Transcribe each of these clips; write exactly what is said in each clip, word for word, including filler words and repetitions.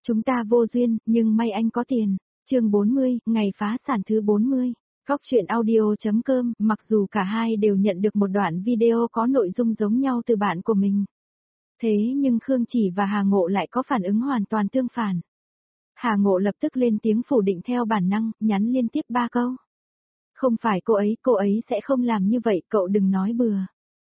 Chúng ta vô duyên, nhưng may anh có tiền. Chương bốn mươi, ngày phá sản thứ bốn mươi. Góc truyện audio.com, mặc dù cả hai đều nhận được một đoạn video có nội dung giống nhau từ bạn của mình. Thế nhưng Khương Chỉ và Hà Ngộ lại có phản ứng hoàn toàn tương phản. Hà Ngộ lập tức lên tiếng phủ định theo bản năng, nhắn liên tiếp ba câu. Không phải cô ấy, cô ấy sẽ không làm như vậy, cậu đừng nói bừa.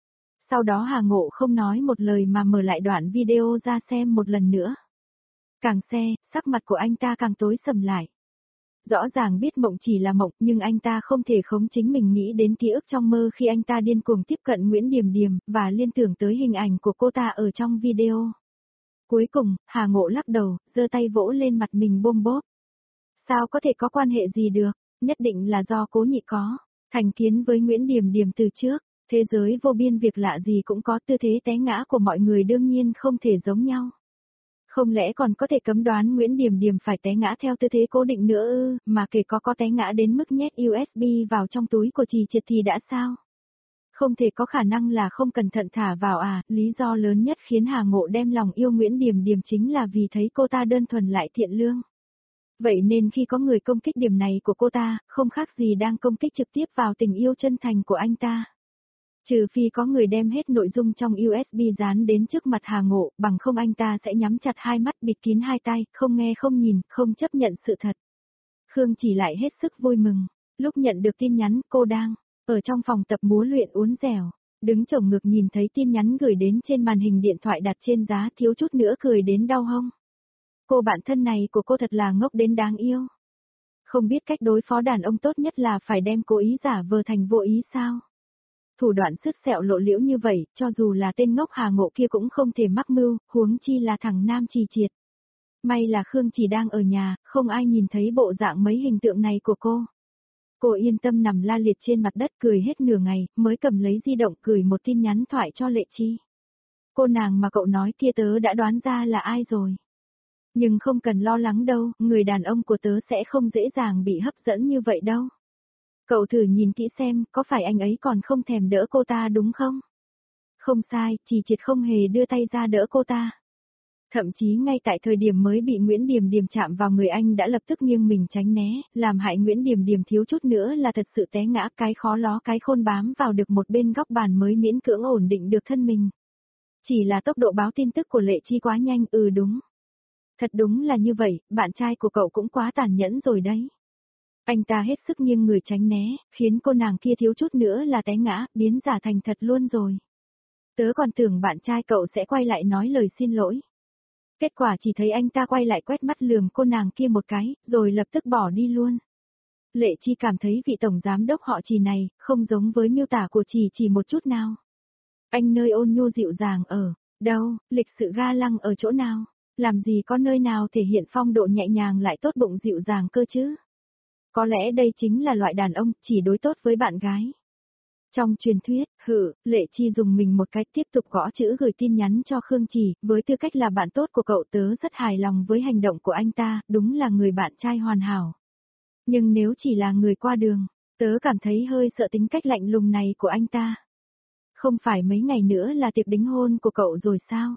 Sau đó Hà Ngộ không nói một lời mà mở lại đoạn video ra xem một lần nữa. Càng xem, sắc mặt của anh ta càng tối sầm lại. Rõ ràng biết mộng chỉ là mộng, nhưng anh ta không thể khống chính mình nghĩ đến ký ức trong mơ khi anh ta điên cuồng tiếp cận Nguyễn Điềm Điềm, và liên tưởng tới hình ảnh của cô ta ở trong video. Cuối cùng, Hà Ngộ lắc đầu, giơ tay vỗ lên mặt mình bôm bốp. Sao có thể có quan hệ gì được, nhất định là do Cố Nhị có, thành kiến với Nguyễn Điềm Điềm từ trước, thế giới vô biên việc lạ gì cũng có, tư thế té ngã của mọi người đương nhiên không thể giống nhau. Không lẽ còn có thể cấm đoán Nguyễn Điềm Điềm phải té ngã theo tư thế cố định nữa ư, mà kể có có té ngã đến mức nhét u ét bê vào trong túi của Trì Triệt thì đã sao? Không thể có khả năng là không cẩn thận thả vào à, lý do lớn nhất khiến Hà Ngộ đem lòng yêu Nguyễn Điềm Điềm chính là vì thấy cô ta đơn thuần lại thiện lương. Vậy nên khi có người công kích điểm này của cô ta, không khác gì đang công kích trực tiếp vào tình yêu chân thành của anh ta. Trừ phi có người đem hết nội dung trong u ét bê dán đến trước mặt Hà Ngộ, bằng không anh ta sẽ nhắm chặt hai mắt bịt kín hai tai, không nghe không nhìn, không chấp nhận sự thật. Khương Chỉ lại hết sức vui mừng. Lúc nhận được tin nhắn, cô đang ở trong phòng tập múa luyện uốn dẻo, đứng chổng ngực nhìn thấy tin nhắn gửi đến trên màn hình điện thoại đặt trên giá, thiếu chút nữa cười đến đau hông. Cô bạn thân này của cô thật là ngốc đến đáng yêu. Không biết cách đối phó đàn ông tốt nhất là phải đem cố ý giả vờ thành vô ý sao? Thủ đoạn sứt sẹo lộ liễu như vậy, cho dù là tên ngốc Hà Ngộ kia cũng không thể mắc mưu, huống chi là thằng nam Trì Triệt. May là Khương Chỉ đang ở nhà, không ai nhìn thấy bộ dạng mấy hình tượng này của cô. Cô yên tâm nằm la liệt trên mặt đất cười hết nửa ngày, mới cầm lấy di động gửi một tin nhắn thoại cho Lệ Chi. Cô nàng mà cậu nói kia tớ đã đoán ra là ai rồi. Nhưng không cần lo lắng đâu, người đàn ông của tớ sẽ không dễ dàng bị hấp dẫn như vậy đâu. Cậu thử nhìn kỹ xem, có phải anh ấy còn không thèm đỡ cô ta đúng không? Không sai, Trì Triệt không hề đưa tay ra đỡ cô ta. Thậm chí ngay tại thời điểm mới bị Nguyễn Điềm Điềm chạm vào người anh đã lập tức nghiêng mình tránh né, làm hại Nguyễn Điềm Điềm thiếu chút nữa là thật sự té ngã, cái khó ló cái khôn bám vào được một bên góc bàn mới miễn cưỡng ổn định được thân mình. Chỉ là tốc độ báo tin tức của Lệ Chi quá nhanh, ừ đúng. Thật đúng là như vậy, bạn trai của cậu cũng quá tàn nhẫn rồi đấy. Anh ta hết sức nghiêng người tránh né, khiến cô nàng kia thiếu chút nữa là té ngã, biến giả thành thật luôn rồi. Tớ còn tưởng bạn trai cậu sẽ quay lại nói lời xin lỗi. Kết quả chỉ thấy anh ta quay lại quét mắt lườm cô nàng kia một cái, rồi lập tức bỏ đi luôn. Lệ Chi cảm thấy vị tổng giám đốc họ Trì này, không giống với miêu tả của Trì chỉ một chút nào. Anh nơi ôn nhu dịu dàng ở, đâu, lịch sự ga lăng ở chỗ nào, làm gì có nơi nào thể hiện phong độ nhẹ nhàng lại tốt bụng dịu dàng cơ chứ. Có lẽ đây chính là loại đàn ông chỉ đối tốt với bạn gái. Trong truyền thuyết, hử, Lệ Chi dùng mình một cách tiếp tục gõ chữ gửi tin nhắn cho Khương Chỉ, với tư cách là bạn tốt của cậu tớ rất hài lòng với hành động của anh ta, đúng là người bạn trai hoàn hảo. Nhưng nếu chỉ là người qua đường, tớ cảm thấy hơi sợ tính cách lạnh lùng này của anh ta. Không phải mấy ngày nữa là tiệc đính hôn của cậu rồi sao?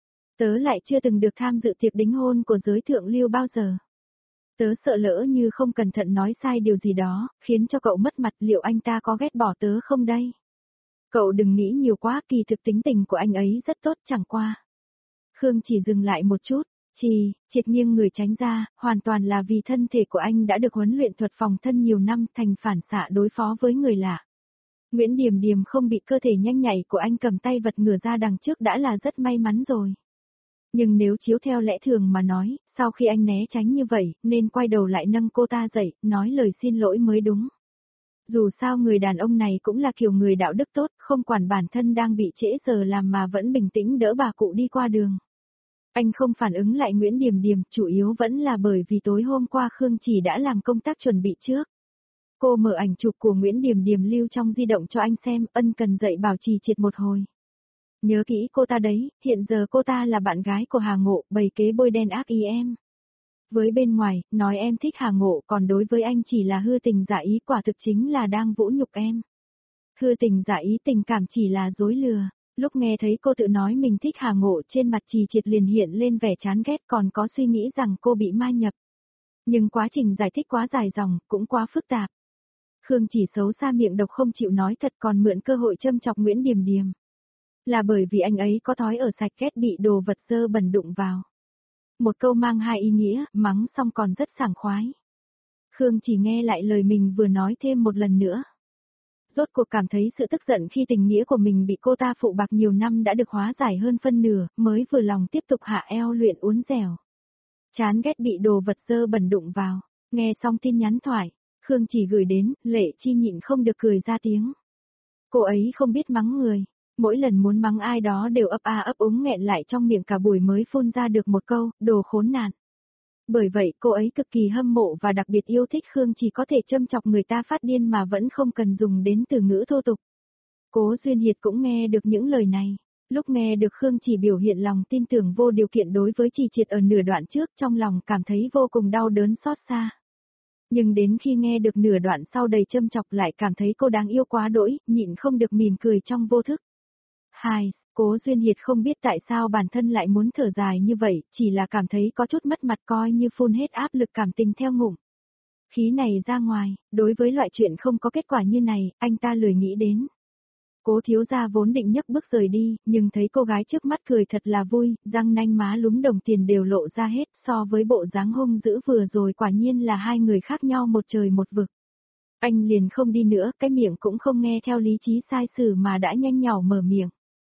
Tớ lại chưa từng được tham dự tiệc đính hôn của giới thượng lưu bao giờ. Tớ sợ lỡ như không cẩn thận nói sai điều gì đó, khiến cho cậu mất mặt, liệu anh ta có ghét bỏ tớ không đây? Cậu đừng nghĩ nhiều quá, kỳ thực tính tình của anh ấy rất tốt chẳng qua. Khương Chỉ dừng lại một chút, Trì, Triệt nghiêng người tránh ra, hoàn toàn là vì thân thể của anh đã được huấn luyện thuật phòng thân nhiều năm thành phản xạ đối phó với người lạ. Nguyễn Điềm Điềm không bị cơ thể nhanh nhạy của anh cầm tay vật ngửa ra đằng trước đã là rất may mắn rồi. Nhưng nếu chiếu theo lẽ thường mà nói, sau khi anh né tránh như vậy, nên quay đầu lại nâng cô ta dậy, nói lời xin lỗi mới đúng. Dù sao người đàn ông này cũng là kiểu người đạo đức tốt, không quản bản thân đang bị trễ giờ làm mà vẫn bình tĩnh đỡ bà cụ đi qua đường. Anh không phản ứng lại Nguyễn Điềm Điềm, chủ yếu vẫn là bởi vì tối hôm qua Khương Chỉ đã làm công tác chuẩn bị trước. Cô mở ảnh chụp của Nguyễn Điềm Điềm lưu trong di động cho anh xem, ân cần dạy bảo Trì Triệt một hồi. Nhớ kỹ cô ta đấy, hiện giờ cô ta là bạn gái của Hà Ngộ, bày kế bôi đen ác ý em. Với bên ngoài, nói em thích Hà Ngộ, còn đối với anh chỉ là hư tình giả ý, quả thực chính là đang vũ nhục em. Hư tình giả ý, tình cảm chỉ là dối lừa. Lúc nghe thấy cô tự nói mình thích Hà Ngộ, trên mặt Trì Triệt liền hiện lên vẻ chán ghét, còn có suy nghĩ rằng cô bị ma nhập. Nhưng quá trình giải thích quá dài dòng, cũng quá phức tạp. Khương Chỉ xấu xa miệng độc không chịu nói thật, còn mượn cơ hội châm chọc Nguyễn Điềm Điềm. Là bởi vì anh ấy có thói ở sạch, ghét bị đồ vật dơ bẩn đụng vào. Một câu mang hai ý nghĩa, mắng xong còn rất sảng khoái. Khương Chỉ nghe lại lời mình vừa nói thêm một lần nữa. Rốt cuộc cảm thấy sự tức giận khi tình nghĩa của mình bị cô ta phụ bạc nhiều năm đã được hóa giải hơn phân nửa, mới vừa lòng tiếp tục hạ eo luyện uốn dẻo. Chán ghét bị đồ vật dơ bẩn đụng vào. Nghe xong tin nhắn thoại, Khương Chỉ gửi đến, Lệ Chi nhịn không được cười ra tiếng. Cô ấy không biết mắng người. Mỗi lần muốn mắng ai đó đều ấp a ấp úng nghẹn lại trong miệng cả buổi mới phun ra được một câu, đồ khốn nạn. Bởi vậy cô ấy cực kỳ hâm mộ và đặc biệt yêu thích Khương Chỉ có thể châm chọc người ta phát điên mà vẫn không cần dùng đến từ ngữ thô tục. Cố Duyên Hiệt cũng nghe được những lời này. Lúc nghe được Khương Chỉ biểu hiện lòng tin tưởng vô điều kiện đối với Trì Triệt ở nửa đoạn trước, trong lòng cảm thấy vô cùng đau đớn xót xa. Nhưng đến khi nghe được nửa đoạn sau đầy châm chọc lại cảm thấy cô đáng yêu quá đỗi, nhịn không được mỉm cười trong vô thức. Hai, Cố Duyên Hiệt không biết tại sao bản thân lại muốn thở dài như vậy, chỉ là cảm thấy có chút mất mặt, coi như phun hết áp lực cảm tình theo ngụm khí này ra ngoài. Đối với loại chuyện không có kết quả như này, anh ta lười nghĩ đến. Cố thiếu gia vốn định nhấc bước rời đi, nhưng thấy cô gái trước mắt cười thật là vui, răng nanh má lúm đồng tiền đều lộ ra hết, so với bộ dáng hung dữ vừa rồi quả nhiên là hai người khác nhau một trời một vực. Anh liền không đi nữa, cái miệng cũng không nghe theo lý trí sai sử mà đã nhanh nhỏ mở miệng.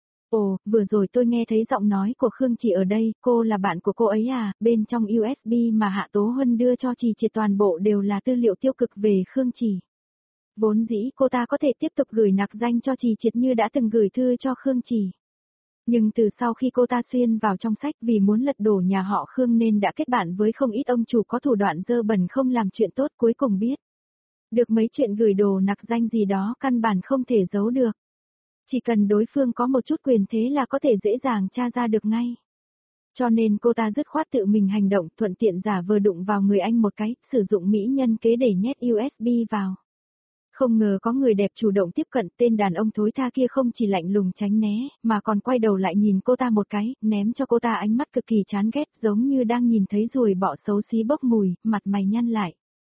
Ồ, vừa rồi tôi nghe thấy giọng nói của Khương Chỉ ở đây, cô là bạn của cô ấy à? Bên trong u ét bê mà Hạ Tố Huân đưa cho Trì Triệt toàn bộ đều là tư liệu tiêu cực về Khương Chỉ. Vốn dĩ cô ta có thể tiếp tục gửi nặc danh cho Trì Triệt như đã từng gửi thư cho Khương Chỉ. Nhưng từ sau khi cô ta xuyên vào trong sách vì muốn lật đổ nhà họ Khương nên đã kết bạn với không ít ông chủ có thủ đoạn dơ bẩn không làm chuyện tốt, cuối cùng biết được mấy chuyện gửi đồ nặc danh gì đó căn bản không thể giấu được. Chỉ cần đối phương có một chút quyền thế là có thể dễ dàng tra ra được ngay. Cho nên cô ta dứt khoát tự mình hành động, thuận tiện giả vờ đụng vào người anh một cái, sử dụng mỹ nhân kế để nhét u ét bê vào. Không ngờ có người đẹp chủ động tiếp cận, tên đàn ông thối tha kia không chỉ lạnh lùng tránh né, mà còn quay đầu lại nhìn cô ta một cái, ném cho cô ta ánh mắt cực kỳ chán ghét, giống như đang nhìn thấy ruồi bọ xấu xí bốc mùi, mặt mày nhăn lại.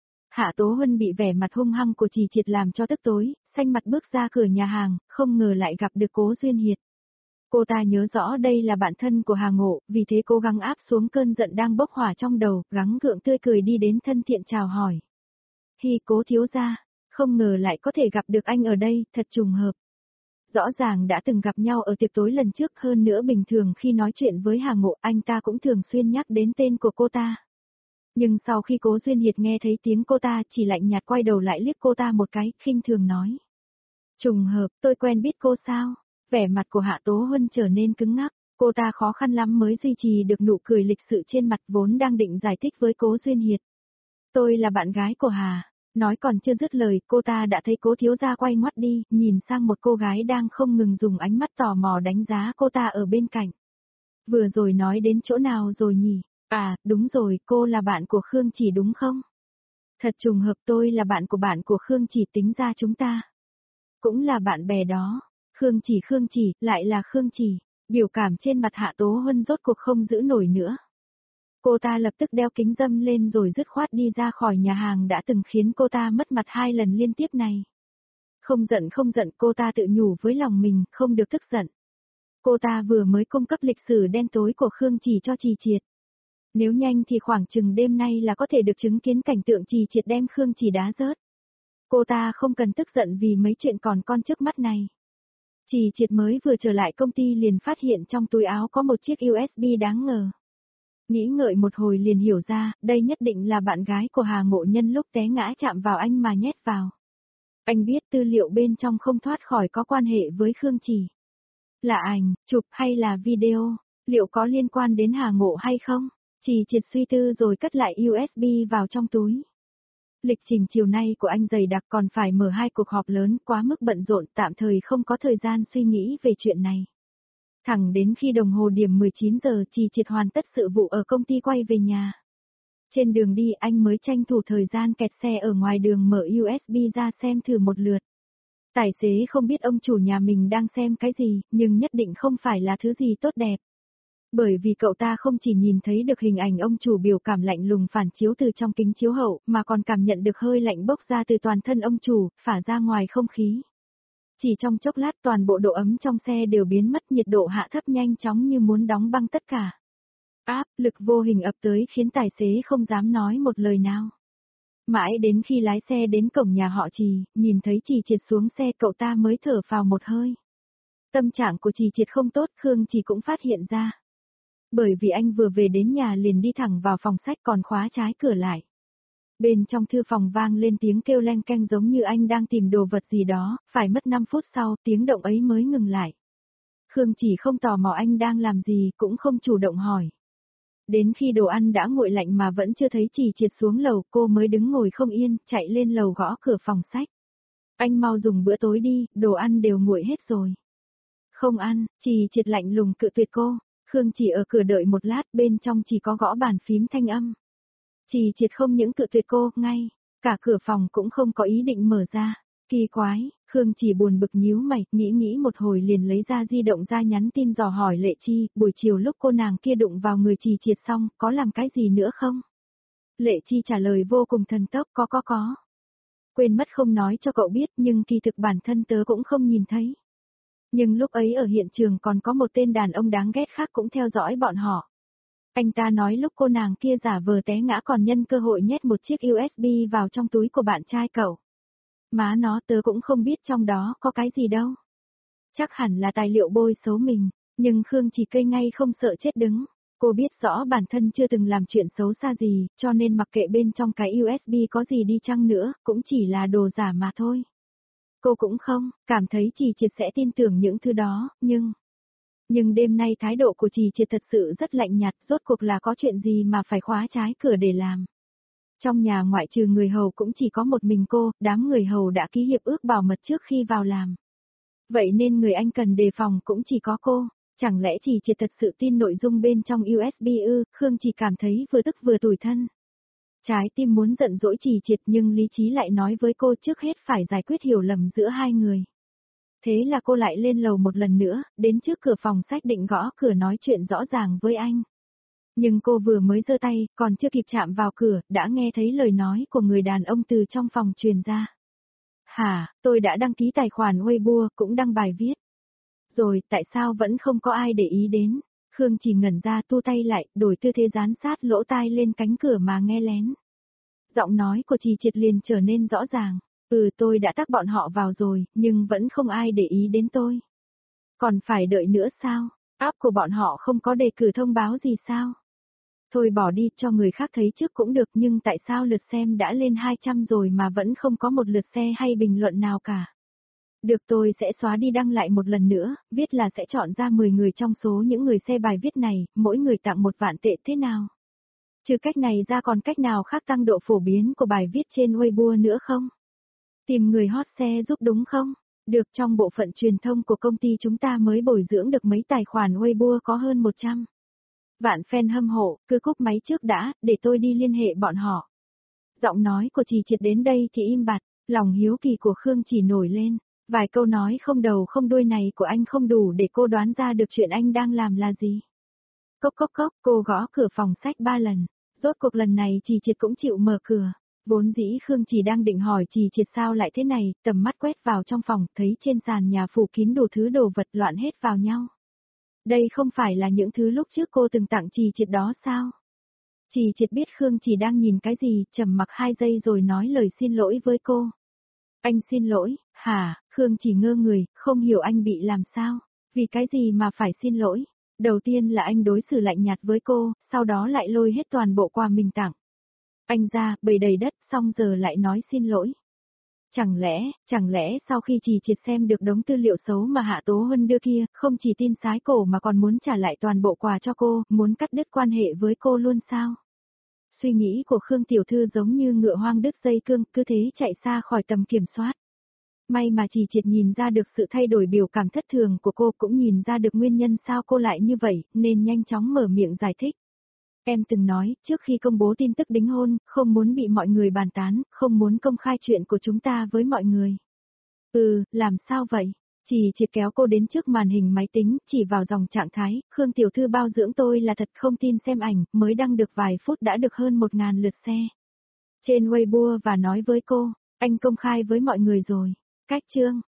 Hạ Tố Huân bị vẻ mặt hung hăng của Trì Triệt làm cho tức tối, xanh mặt bước ra cửa nhà hàng, không ngờ lại gặp được Cố Duyên Hiệt. Cô ta nhớ rõ đây là bạn thân của Hà Ngộ, vì thế cố gắng áp xuống cơn giận đang bốc hỏa trong đầu, gắng gượng tươi cười đi đến thân thiện chào hỏi. Hi, Cố thiếu gia, không ngờ lại có thể gặp được anh ở đây, thật trùng hợp. Rõ ràng đã từng gặp nhau ở tiệc tối lần trước, hơn nữa bình thường khi nói chuyện với Hà Ngộ anh ta cũng thường xuyên nhắc đến tên của cô ta. Nhưng sau khi Cố Duyên Hiệt nghe thấy tiếng cô ta chỉ lạnh nhạt quay đầu lại liếc cô ta một cái, khinh thường nói. Trùng hợp, tôi quen biết cô sao? Vẻ mặt của Hạ Tố Huân trở nên cứng ngắc, cô ta khó khăn lắm mới duy trì được nụ cười lịch sự trên mặt, vốn đang định giải thích với Cố Duyên Hiệt. Tôi là bạn gái của Hà. Nói còn chưa dứt lời, cô ta đã thấy Cố thiếu gia quay ngoắt đi, nhìn sang một cô gái đang không ngừng dùng ánh mắt tò mò đánh giá cô ta ở bên cạnh. Vừa rồi nói đến chỗ nào rồi nhỉ? À, đúng rồi, cô là bạn của Khương Chỉ đúng không? Thật trùng hợp, tôi là bạn của bạn của Khương Chỉ, tính ra chúng ta cũng là bạn bè đó. Khương Chỉ Khương Chỉ, lại là Khương Chỉ. Biểu cảm trên mặt Hạ Tố Huân rốt cuộc không giữ nổi nữa. Cô ta lập tức đeo kính râm lên rồi dứt khoát đi ra khỏi nhà hàng đã từng khiến cô ta mất mặt hai lần liên tiếp này. Không giận không giận, cô ta tự nhủ với lòng mình, không được tức giận. Cô ta vừa mới cung cấp lịch sử đen tối của Khương Chỉ cho Trì Triệt. Nếu nhanh thì khoảng chừng đêm nay là có thể được chứng kiến cảnh tượng Trì Triệt đem Khương Chỉ đá rớt. Cô ta không cần tức giận vì mấy chuyện còn con trước mắt này. Trì Triệt mới vừa trở lại công ty liền phát hiện trong túi áo có một chiếc u ét bê đáng ngờ. Nghĩ ngợi một hồi liền hiểu ra, đây nhất định là bạn gái của Hà Ngộ nhân lúc té ngã chạm vào anh mà nhét vào. Anh biết tư liệu bên trong không thoát khỏi có quan hệ với Khương Chỉ. Là ảnh, chụp hay là video, liệu có liên quan đến Hà Ngộ hay không? Trì Triệt suy tư rồi cất lại u ét bê vào trong túi. Lịch trình chiều nay của anh dày đặc, còn phải mở hai cuộc họp lớn, quá mức bận rộn, tạm thời không có thời gian suy nghĩ về chuyện này. Thẳng đến khi đồng hồ điểm mười chín giờ Trì Triệt hoàn tất sự vụ ở công ty quay về nhà. Trên đường đi anh mới tranh thủ thời gian kẹt xe ở ngoài đường mở u ét bê ra xem thử một lượt. Tài xế không biết ông chủ nhà mình đang xem cái gì, nhưng nhất định không phải là thứ gì tốt đẹp. Bởi vì cậu ta không chỉ nhìn thấy được hình ảnh ông chủ biểu cảm lạnh lùng phản chiếu từ trong kính chiếu hậu, mà còn cảm nhận được hơi lạnh bốc ra từ toàn thân ông chủ, phả ra ngoài không khí. Chỉ trong chốc lát toàn bộ độ ấm trong xe đều biến mất, nhiệt độ hạ thấp nhanh chóng như muốn đóng băng tất cả. Áp lực vô hình ập tới khiến tài xế không dám nói một lời nào. Mãi đến khi lái xe đến cổng nhà họ Trì, nhìn thấy Trì Triệt xuống xe cậu ta mới thở phào một hơi. Tâm trạng của Trì Triệt không tốt, Khương Trì cũng phát hiện ra. Bởi vì anh vừa về đến nhà liền đi thẳng vào phòng sách còn khóa trái cửa lại. Bên trong thư phòng vang lên tiếng kêu leng keng giống như anh đang tìm đồ vật gì đó, phải mất năm phút sau tiếng động ấy mới ngừng lại. Khương chỉ không tò mò anh đang làm gì cũng không chủ động hỏi. Đến khi đồ ăn đã nguội lạnh mà vẫn chưa thấy Trì Triệt xuống lầu cô mới đứng ngồi không yên, chạy lên lầu gõ cửa phòng sách. Anh mau dùng bữa tối đi, đồ ăn đều nguội hết rồi. Không ăn, Trì Triệt lạnh lùng cự tuyệt cô. Khương chỉ ở cửa đợi một lát, bên trong chỉ có gõ bàn phím thanh âm. Trì Triệt không những cự tuyệt cô, ngay, cả cửa phòng cũng không có ý định mở ra. Kỳ quái, Khương chỉ buồn bực nhíu mày, nghĩ nghĩ một hồi liền lấy ra di động ra nhắn tin dò hỏi Lệ Chi, buổi chiều lúc cô nàng kia đụng vào người Trì Triệt xong, có làm cái gì nữa không? Lệ Chi trả lời vô cùng thần tốc, có có có. Quên mất không nói cho cậu biết nhưng kỳ thực bản thân tớ cũng không nhìn thấy. Nhưng lúc ấy ở hiện trường còn có một tên đàn ông đáng ghét khác cũng theo dõi bọn họ. Anh ta nói lúc cô nàng kia giả vờ té ngã còn nhân cơ hội nhét một chiếc u ét bê vào trong túi của bạn trai cậu. Má nó tớ cũng không biết trong đó có cái gì đâu. Chắc hẳn là tài liệu bôi xấu mình, nhưng Khương chỉ cây ngay không sợ chết đứng. Cô biết rõ bản thân chưa từng làm chuyện xấu xa gì, cho nên mặc kệ bên trong cái u ét bê có gì đi chăng nữa, cũng chỉ là đồ giả mà thôi. Cô cũng không, cảm thấy Trì Triệt sẽ tin tưởng những thứ đó, nhưng... Nhưng đêm nay thái độ của Trì Triệt thật sự rất lạnh nhạt, rốt cuộc là có chuyện gì mà phải khóa trái cửa để làm. Trong nhà ngoại trừ người hầu cũng chỉ có một mình cô, đám người hầu đã ký hiệp ước bảo mật trước khi vào làm. Vậy nên người anh cần đề phòng cũng chỉ có cô, chẳng lẽ Trì Triệt thật sự tin nội dung bên trong u ét bê ư, Khương chỉ cảm thấy vừa tức vừa tủi thân. Trái tim muốn giận dỗi Trì Triệt nhưng lý trí lại nói với cô trước hết phải giải quyết hiểu lầm giữa hai người. Thế là cô lại lên lầu một lần nữa, đến trước cửa phòng sách định gõ cửa nói chuyện rõ ràng với anh. Nhưng cô vừa mới giơ tay, còn chưa kịp chạm vào cửa, đã nghe thấy lời nói của người đàn ông từ trong phòng truyền ra. Hả, tôi đã đăng ký tài khoản Weibo, cũng đăng bài viết. Rồi, tại sao vẫn không có ai để ý đến? Khương chỉ ngẩn ra tu tay lại, đổi tư thế dán sát lỗ tai lên cánh cửa mà nghe lén. Giọng nói của Trì Triệt liền trở nên rõ ràng. Ừ tôi đã tắc bọn họ vào rồi, nhưng vẫn không ai để ý đến tôi. Còn phải đợi nữa sao? App của bọn họ không có đề cử thông báo gì sao? Thôi bỏ đi cho người khác thấy trước cũng được nhưng tại sao lượt xem đã lên hai trăm rồi mà vẫn không có một lượt share hay bình luận nào cả? Được tôi sẽ xóa đi đăng lại một lần nữa, viết là sẽ chọn ra mười người trong số những người share bài viết này, mỗi người tặng một vạn tệ thế nào? Trừ cách này ra còn cách nào khác tăng độ phổ biến của bài viết trên Weibo nữa không? Tìm người hot share giúp đúng không? Được trong bộ phận truyền thông của công ty chúng ta mới bồi dưỡng được mấy tài khoản Weibo có hơn một trăm. Vạn fan hâm mộ, cứ cúp máy trước đã, để tôi đi liên hệ bọn họ. Giọng nói của Trì Triệt đến đây thì im bặt, lòng hiếu kỳ của Khương chỉ nổi lên. Vài câu nói không đầu không đuôi này của anh không đủ để cô đoán ra được chuyện anh đang làm là gì. Cốc cốc cốc, cô gõ cửa phòng sách ba lần. Rốt cuộc lần này Trì Triệt cũng chịu mở cửa. Vốn dĩ Khương chỉ đang định hỏi Trì Triệt sao lại thế này, tầm mắt quét vào trong phòng, thấy trên sàn nhà phủ kín đủ thứ đồ vật loạn hết vào nhau. Đây không phải là những thứ lúc trước cô từng tặng Trì Triệt đó sao? Trì Triệt biết Khương chỉ đang nhìn cái gì, trầm mặc hai giây rồi nói lời xin lỗi với cô. Anh xin lỗi, hả? Khương chỉ ngơ người, không hiểu anh bị làm sao, vì cái gì mà phải xin lỗi. Đầu tiên là anh đối xử lạnh nhạt với cô, sau đó lại lôi hết toàn bộ quà mình tặng. Anh ra, bầy đầy đất, xong giờ lại nói xin lỗi. Chẳng lẽ, chẳng lẽ sau khi Trì Triệt xem được đống tư liệu xấu mà Hạ Tố Huân đưa kia, không chỉ tin sái cổ mà còn muốn trả lại toàn bộ quà cho cô, muốn cắt đứt quan hệ với cô luôn sao? Suy nghĩ của Khương Tiểu Thư giống như ngựa hoang đứt dây cương, cứ thế chạy xa khỏi tầm kiểm soát. May mà Trì Triệt nhìn ra được sự thay đổi biểu cảm thất thường của cô, cũng nhìn ra được nguyên nhân sao cô lại như vậy, nên nhanh chóng mở miệng giải thích. Em từng nói, trước khi công bố tin tức đính hôn, không muốn bị mọi người bàn tán, không muốn công khai chuyện của chúng ta với mọi người. Ừ, làm sao vậy? Chỉ triệt kéo cô đến trước màn hình máy tính, chỉ vào dòng trạng thái, Khương tiểu thư bao dưỡng tôi là thật không tin xem ảnh, mới đăng được vài phút đã được hơn một ngàn lượt xe. Trên Weibo và nói với cô, anh công khai với mọi người rồi. Cách chương.